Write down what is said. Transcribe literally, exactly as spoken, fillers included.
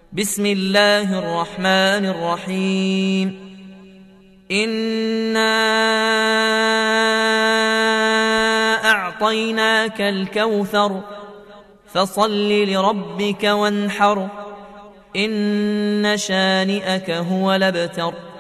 بسم الله الرحمن الرحيم إنا أعطيناك الكوثر فصل لربك وانحر إن شانئك هو الأبتر.